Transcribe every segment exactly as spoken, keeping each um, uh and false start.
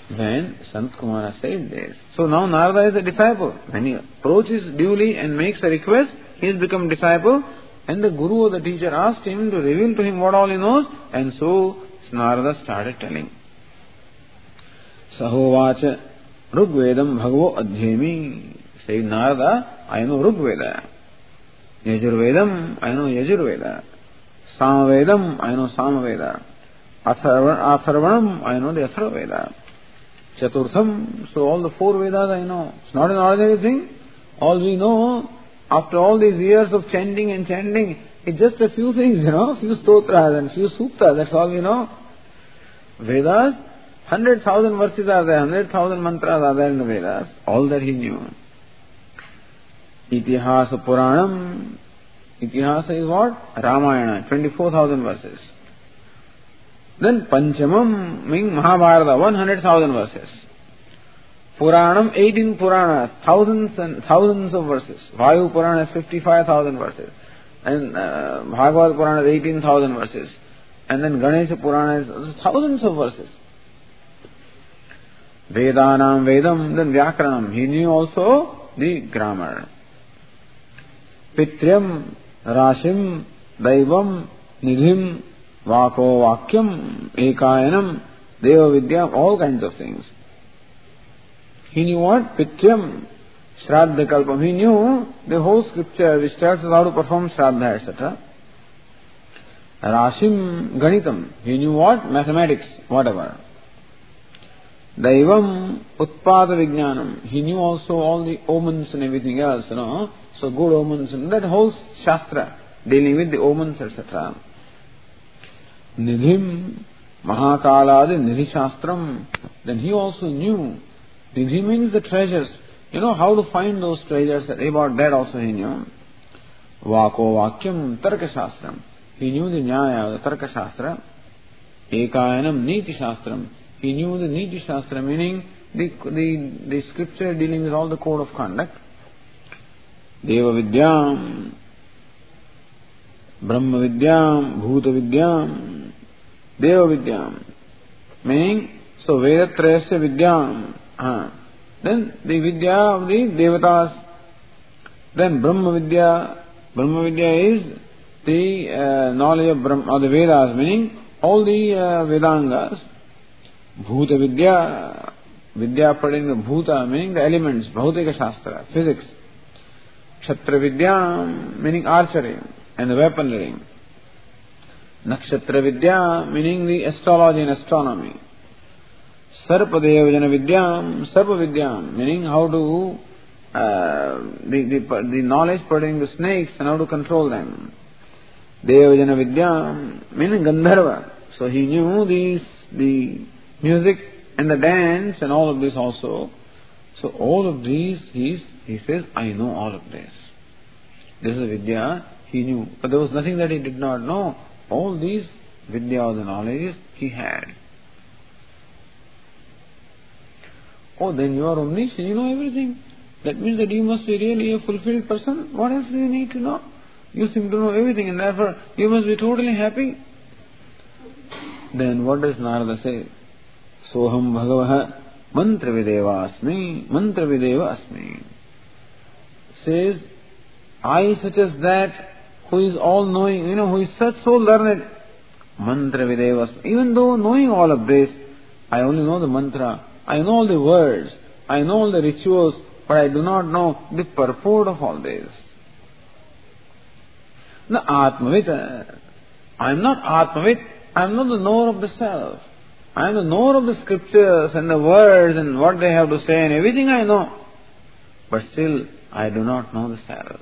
when Sant Kumara said this. So now Narada is a disciple. When he approaches duly and makes a request, he has become disciple, and the Guru or the teacher asked him to reveal to him what all he knows, and so Narada started telling. Sahovacha Rugvedam Bhagavo Adhyemi. Said Narada, I know Rugveda. Yajurvedam, I know Yajurveda. Samavedam, I know Samaveda. Atharvanam, I know the Atharvaveda. Chaturtham, so all the four Vedas I know. It's not an ordinary thing. All we know, after all these years of chanting and chanting, it's just a few things, you know, few stotras and few suktas, that's all we know. Vedas, hundred thousand verses are there, hundred thousand mantras are there in the Vedas. All that he knew. Itihasa Puranam. Itihasa is what? Ramayana, twenty-four thousand verses. Then Panchamam means Mahabharata, one hundred thousand verses. Puranam, eighteen Puranas, thousands and thousands of verses. Vayu Purana is fifty-five thousand verses. And uh, Bhagavad Purana is eighteen thousand verses. And then Ganesha Purana is thousands of verses. Vedanam Vedam, then Vyakaranam. He knew also the grammar. Pitryam, Rashim, Daivam, Nidhim, Vako Vakyam, Ekayanam, Deva Vidya, all kinds of things. He knew what? Pitryam, Shraddha Kalpam. He knew the whole scripture which tells us how to perform Shraddha, et cetera. Rashim Ganitam. He knew what? Mathematics, whatever. Daivam Utpada Vijnanam. He knew also all the omens and everything else, you know. So good omens and that whole Shastra dealing with the omens, et cetera. Nidhim Mahakaladi Nidhi Shastram. Then he also knew. Nidhi means the treasures. You know how to find those treasures. About that also he knew. Vako Vakyam Tarka Shastram. He knew the Nyaya, the Tarka Shastra. Ekayanam Niti Shastram. He knew the Niti Shastra, meaning the, the, the scripture dealing with all the code of conduct. Deva Vidyam, Brahma Vidyam, Bhuta Vidyam, Deva Vidyam. Meaning, so Vedatrayasya Vidyam. Uh, then the Vidya of the Devatas. Then Brahma Vidya. Brahma Vidya is the uh, knowledge of Brahma, or the Vedas, meaning all the uh, Vedangas. Bhuta Vidya, Vidya pertaining to Bhuta, meaning the elements, Bhautika Shastra, physics. Kshatra Vidya, meaning archery and the weaponry. Nakshatra Vidya, meaning the astrology and astronomy. Sarpadeva Jana Vidya, Sarpa Vidya, meaning how to, uh, the, the, the knowledge pertaining to snakes and how to control them. Deva Jana Vidya, meaning Gandharva. So he knew these, the music and the dance and all of this also. So all of these, he's, he says, I know all of this. This is a Vidya he knew. But there was nothing that he did not know. All these Vidya or the knowledges he had. Oh, then you are omniscient, you know everything. That means that you must be really a fulfilled person. What else do you need to know? You seem to know everything and therefore you must be totally happy. Then what does Narada say? Soham Bhagavaha Mantra Videva Asmi, Mantra Videva Asmi. Says, I such as that who is all knowing, you know, who is such so learned, Mantra Videva Asmi. Even though knowing all of this, I only know the mantra, I know all the words, I know all the rituals, but I do not know the purport of all this. Na Atmavita. I am not Atmavit, I am not the knower of the self. I am the knower of the scriptures and the words and what they have to say and everything I know. But still, I do not know the self.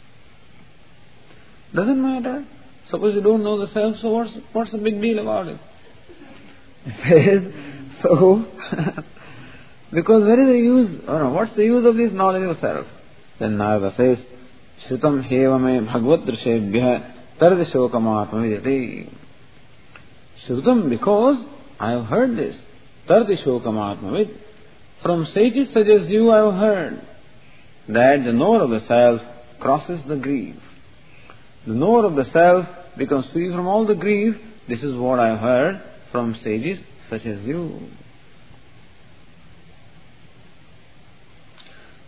Doesn't matter. Suppose you don't know the self, so what's, what's the big deal about it? It says, so, because where is the use, or no, what's the use of this knowledge of self? Then Narada says, Shritam heva me bhagavad drishebhya tardishokam atmavidati. Shrutam, because I have heard this. Tardishokam atmavid. From sages such as you I have heard that the knower of the self crosses the grief. The knower of the self becomes free from all the grief. This is what I have heard from sages such as you.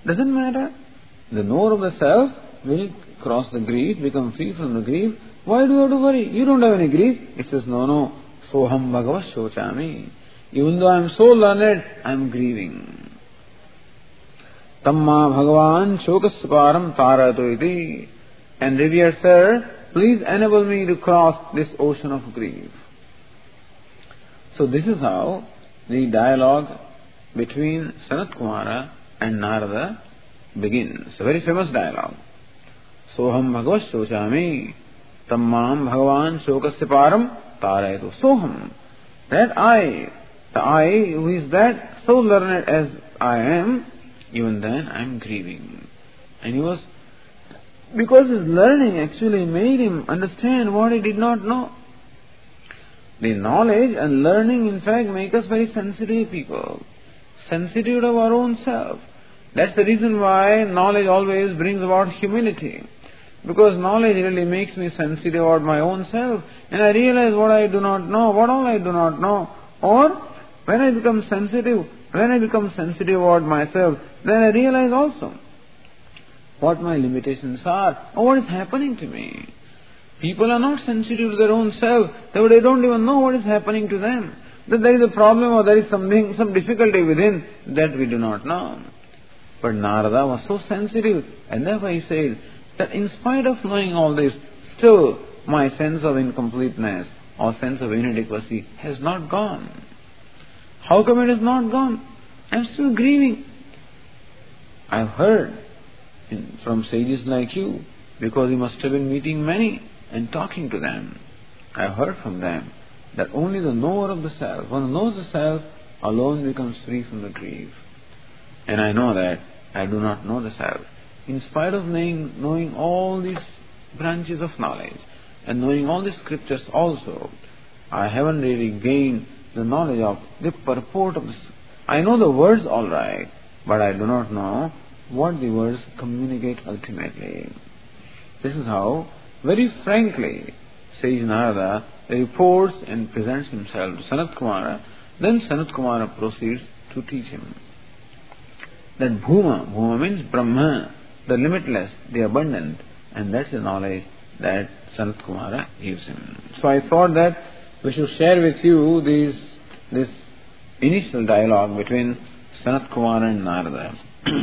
Doesn't matter. The knower of the self will cross the grief, become free from the grief. Why do you have to worry? You don't have any grief. It says, no, no. Soham bhagava shochami. Even though I am so learned, I am grieving. Tamma bhagavan shokasparam tarato iti. And revered sir, please enable me to cross this ocean of grief. So this is how the dialogue between Sanat Kumara and Narada begins. A very famous dialogue. Soham bhagavat shochami. Tammam bhagavan shokasparam tarato. Soham. That I, the I who is that so learned as I am, even then I am grieving. And he was, because his learning actually made him understand what he did not know. The knowledge and learning in fact make us very sensitive people. Sensitive of our own self. That's the reason why knowledge always brings about humility. Because knowledge really makes me sensitive about my own self. And I realize what I do not know, what all I do not know. Or when I become sensitive, when I become sensitive about myself, then I realize also what my limitations are, or what is happening to me. People are not sensitive to their own self, so they don't even know what is happening to them. That there is a problem or there is something, some difficulty within that we do not know. But Narada was so sensitive, and therefore he said that in spite of knowing all this, still my sense of incompleteness or sense of inadequacy has not gone. How come it has not gone? I am still grieving. I have heard in, from sages like you, because you must have been meeting many and talking to them. I have heard from them that only the knower of the self, one who knows the self, alone becomes free from the grief. And I know that I do not know the self. In spite of knowing, knowing all these branches of knowledge and knowing all the scriptures also, I haven't really gained the knowledge of the purport of this. I know the words all right, but I do not know what the words communicate ultimately. This is how, very frankly, Sage Narada reports and presents himself to Sanat Kumara. Then Sanat Kumara proceeds to teach him that Bhuma, Bhuma means Brahma, the limitless, the abundant, and that's the knowledge that Sanat Kumara gives him. So I thought that we should share with you this, this initial dialogue between Sanat Kumara and Narada.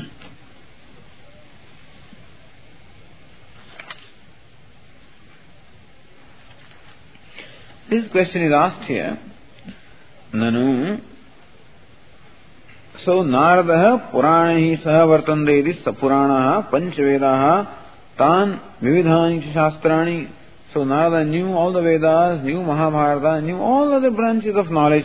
This question is asked here. Nanu. So Narada Puranahi Saha Vartandedi Sapuranaha Panchavedaha Tan Vividhani Shastrani. So Narada knew all the Vedas, knew Mahabharata, knew all other branches of knowledge.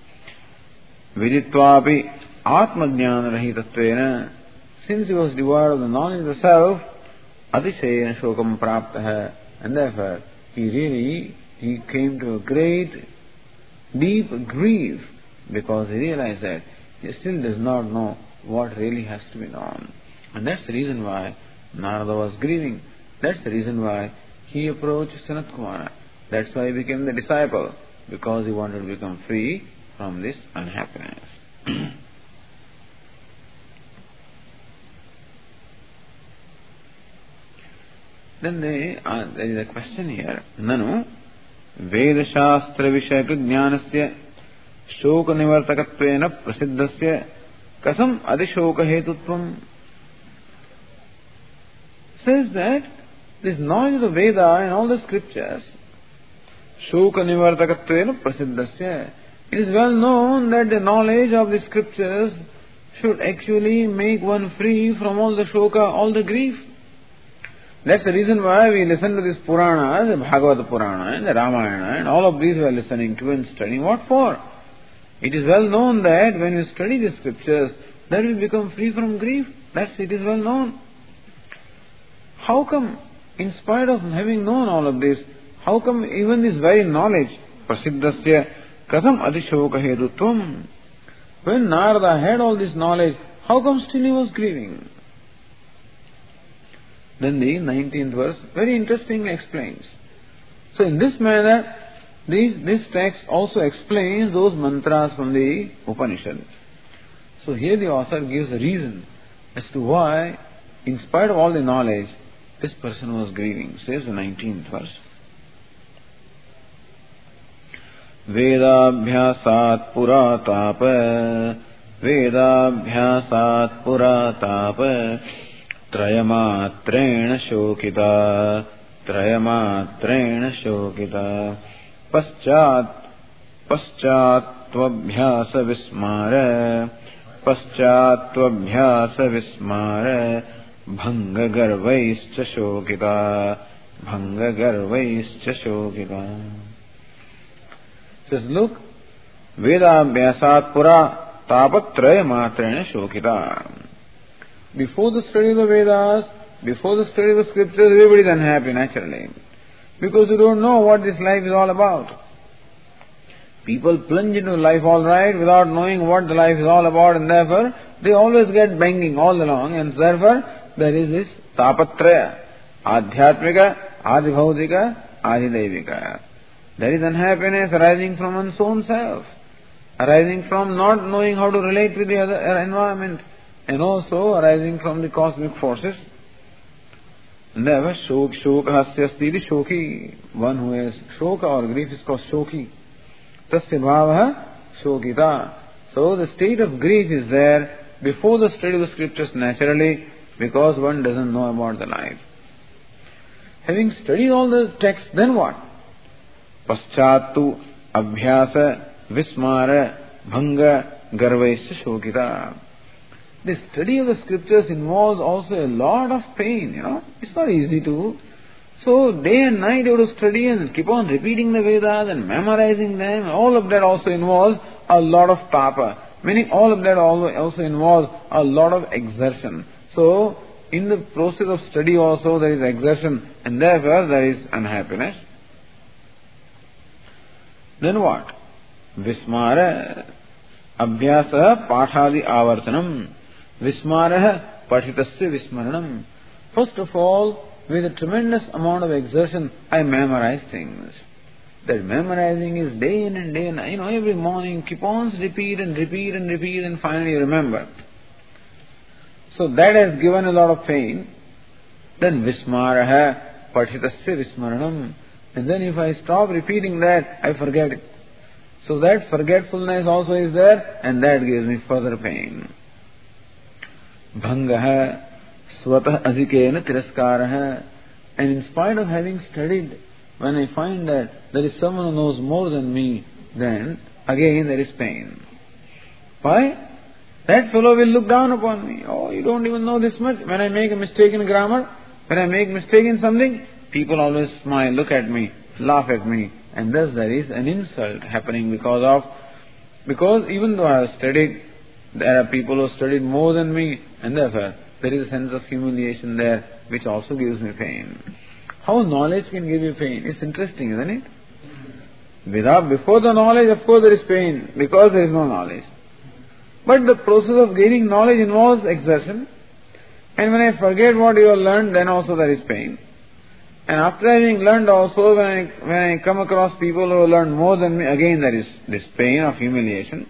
Viditvapi Atmajnana Rahitatvena. Since he was devoid of the knowledge of the self, Atishayana Shokam Praptaha. And therefore he really he came to a great, deep grief because he realized that he still does not know what really has to be known. And that's the reason why Narada was grieving. That's the reason why he approached Sanat Kumara. That's why he became the disciple, because he wanted to become free from this unhappiness. Then they, uh, there is a question here. Nanu Veda Shastra Vishaya Jnanasya Shoka Nivartakatvena Prasiddhasya Kasam Adishoka Hetutvam. Says that this knowledge of the Veda and all the scriptures, Shoka Nivartakatvena Prasiddhasya, it is well known that the knowledge of the scriptures should actually make one free from all the shoka, all the grief. That's the reason why we listen to this Purana, the Bhagavata Purana and the Ramayana, and all of these we are listening to and studying. What for? It is well known that when you study the scriptures, then we become free from grief. That's it is well known. How come, in spite of having known all of this, how come even this very knowledge, Prasiddhasya Kasam Adishoka Hedutvam, when Narada had all this knowledge, how come still he was grieving? Then the nineteenth verse very interestingly explains. So in this manner, this, this text also explains those mantras from the Upanishad. So here the author gives a reason as to why, in spite of all the knowledge, this person was grieving. Says the nineteenth verse. Vedabhyasat puratapa Vedabhyasat puratapa Trayamatrena shokita Trayamatrena shokita Paschat Paschat-tvabhyasa vismara Paschat-tvabhyasa vismara Bhanga garvaischa shokita Bhanga garvaischa shokita. Says, look, Vedabhyasat pura tapatraya matrena shokita. Before the study of the Vedas, before the study of the scriptures, everybody is unhappy naturally. Because you don't know what this life is all about. People plunge into life all right without knowing what the life is all about, and therefore they always get banging all along, and therefore there is this tapatraya, adhyatmika, adibhaudika, adidevika. There is unhappiness arising from one's own self, arising from not knowing how to relate with the other environment, and also arising from the cosmic forces. And therefore, shok, shoka hasya asti shoki. One who has shoka or grief is called shoki. Tasya bhavaha shokita. So the state of grief is there before the study of the scriptures naturally, because one doesn't know about the life. Having studied all the texts, then what? Paschatu abhyasa vismara bhanga garvaisya shokita. The study of the scriptures involves also a lot of pain, you know. It's not easy to. So day and night you have to study and keep on repeating the Vedas and memorizing them. All of that also involves a lot of tapa. Meaning all of that also involves a lot of exertion. So in the process of study also there is exertion, and therefore there is unhappiness. Then what? Vismara abhyasa pathadi avartanam Vismaraha pathitasya vismaranam. First of all, with a tremendous amount of exertion, I memorize things. That memorizing is day in and day and you know, every morning keep on repeat and repeat and repeat, and finally you remember. So that has given a lot of pain. Then vismaraha pathitasya vismaranam. And then if I stop repeating that, I forget it. So that forgetfulness also is there, and that gives me further pain. Bhangaha swatah adhikena tiraskaraha. And in spite of having studied, when I find that there is someone who knows more than me, then again there is pain. Why? That fellow will look down upon me. Oh, you don't even know this much. When I make a mistake in grammar, when I make a mistake in something, people always smile, look at me, laugh at me. And thus there is an insult happening because of, because even though I have studied, there are people who have studied more than me, and therefore there is a sense of humiliation there, which also gives me pain. How knowledge can give you pain? It's interesting, isn't it? Without, before the knowledge, of course there is pain, because there is no knowledge. But the process of gaining knowledge involves exertion, and when I forget what you have learned, then also there is pain. And after having learned also, when I, when I come across people who have learned more than me, again there is this pain of humiliation.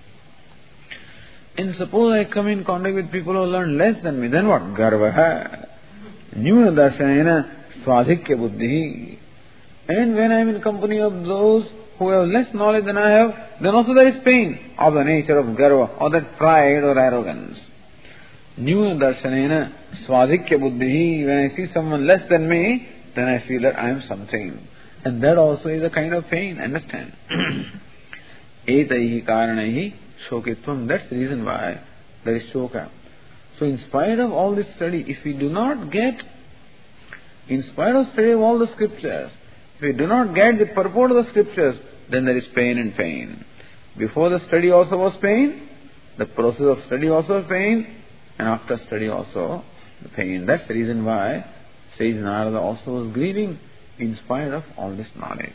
And suppose I come in contact with people who learn less than me, then what? Garvaha. Nyuna darshanena swadhikya buddhi. And when I am in company of those who have less knowledge than I have, then also there is pain of the nature of garva, or that pride or arrogance. Nyuna darshanena swadhikya buddhi. When I see someone less than me, then I feel that I am something. And that also is a kind of pain, understand? Etaihi karanaihi shokitvam. That's the reason why there is shoka. So in spite of all this study, if we do not get, in spite of study of all the scriptures, if we do not get the purport of the scriptures, then there is pain and pain. Before the study also was pain, the process of study also pain, and after study also the pain. That's the reason why Sage Narada also was grieving in spite of all this knowledge.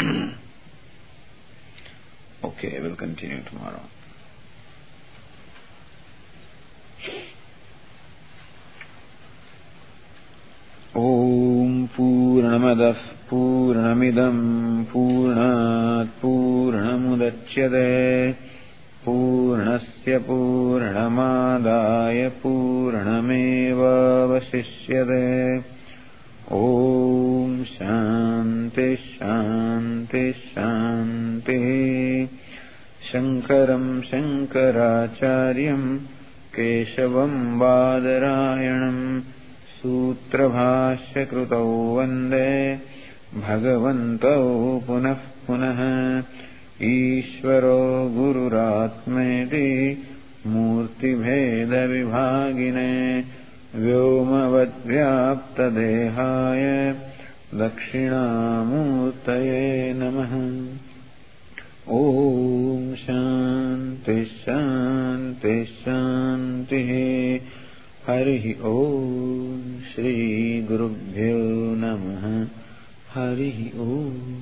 Okay, we'll continue tomorrow. Om Purnamadah Purnamidam Purnat Purnamudachyate Purnasya यस्य पूर्णमादाय पूर्णमेवावशिष्यते। ॐ शान्ति शान्ति शान्तिः। शङ्करं शङ्कराचार्यं केशवं बादरायणं सूत्रभाष्यकृतौ वन्दे भगवन्तौ पुनः पुनः। ईश्वरो गुरुरात्मेति मूर्तिभेदविभागिने व्योमवद्व्याप्तदेहाय दक्षिणामूर्तये नमः। ॐ शान्ति शान्ति शान्तिः। हरिः ॐ श्रीगुरुभ्यो नमः। हरिः ॐ।